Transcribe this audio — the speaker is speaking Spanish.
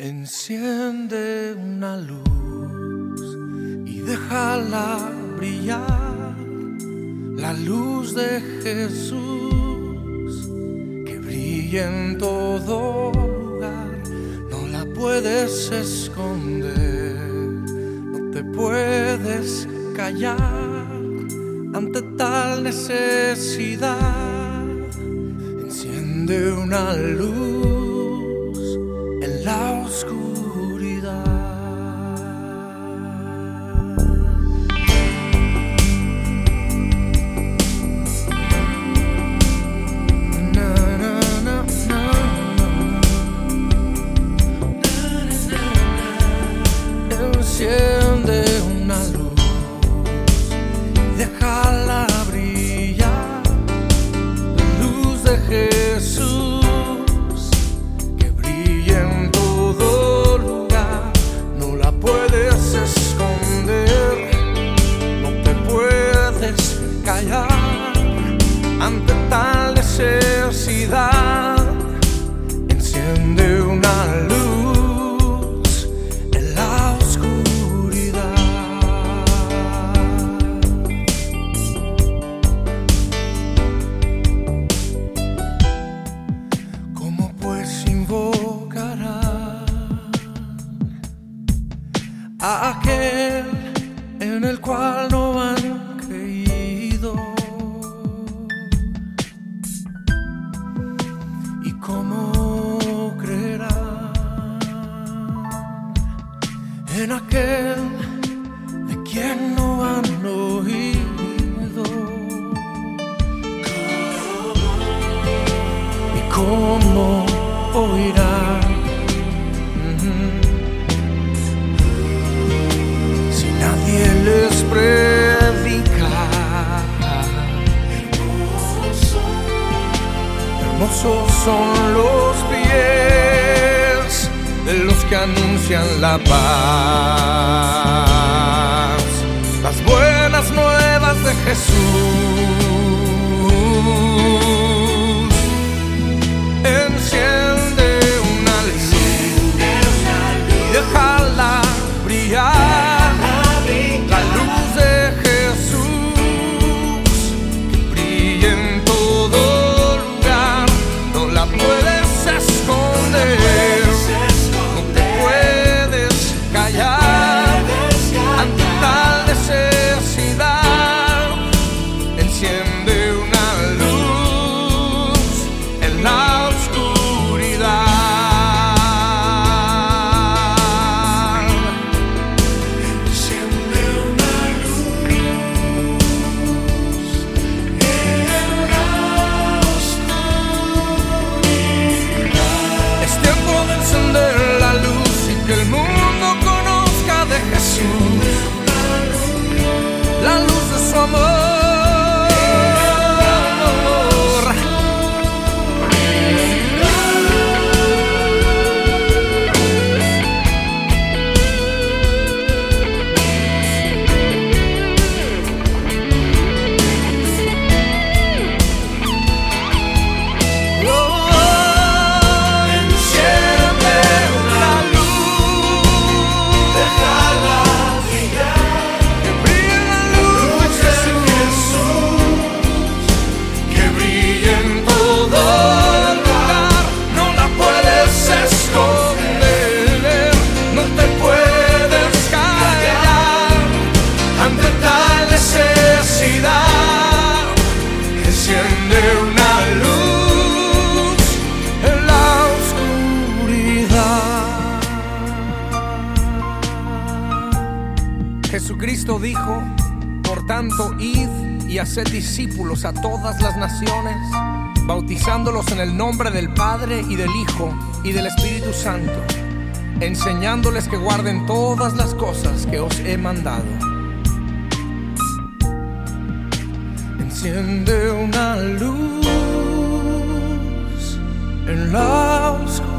Enciende una luz y déjala brillar, la luz de Jesús que brilla en todo lugar. No la puedes esconder, no te puedes callar ante tal necesidad. Enciende una luz en la oscuridad. Na, na, na, na, na. Enciende una luz, déjala brillar, la luz de Jesús. Ante tal necesidad, enciende una luz en la oscuridad. ¿Cómo pues invocará a aquel en el cual no han creído? ¿Y cómo creerán en aquel de quien no han oído? ¿Y cómo oirán si nadie les predica? Hermosos son los pies de los que anuncian la paz, las buenas nuevas de Jesús. Enciende una luz y déjala brillar, la luz de Jesús que brilla en todo. La puedes esconder, no te puedes callar ante tal necesidad. Enciende una luz en la oscuridad. Enciende una luz en la oscuridad. Es tiempo de encender la luz y que el mundo conozca de Jesús, la luz de su amor. Jesucristo dijo: por tanto, id y haced discípulos a todas las naciones, bautizándolos en el nombre del Padre y del Hijo y del Espíritu Santo, enseñándoles que guarden todas las cosas que os he mandado. Enciende una luz en la oscuridad.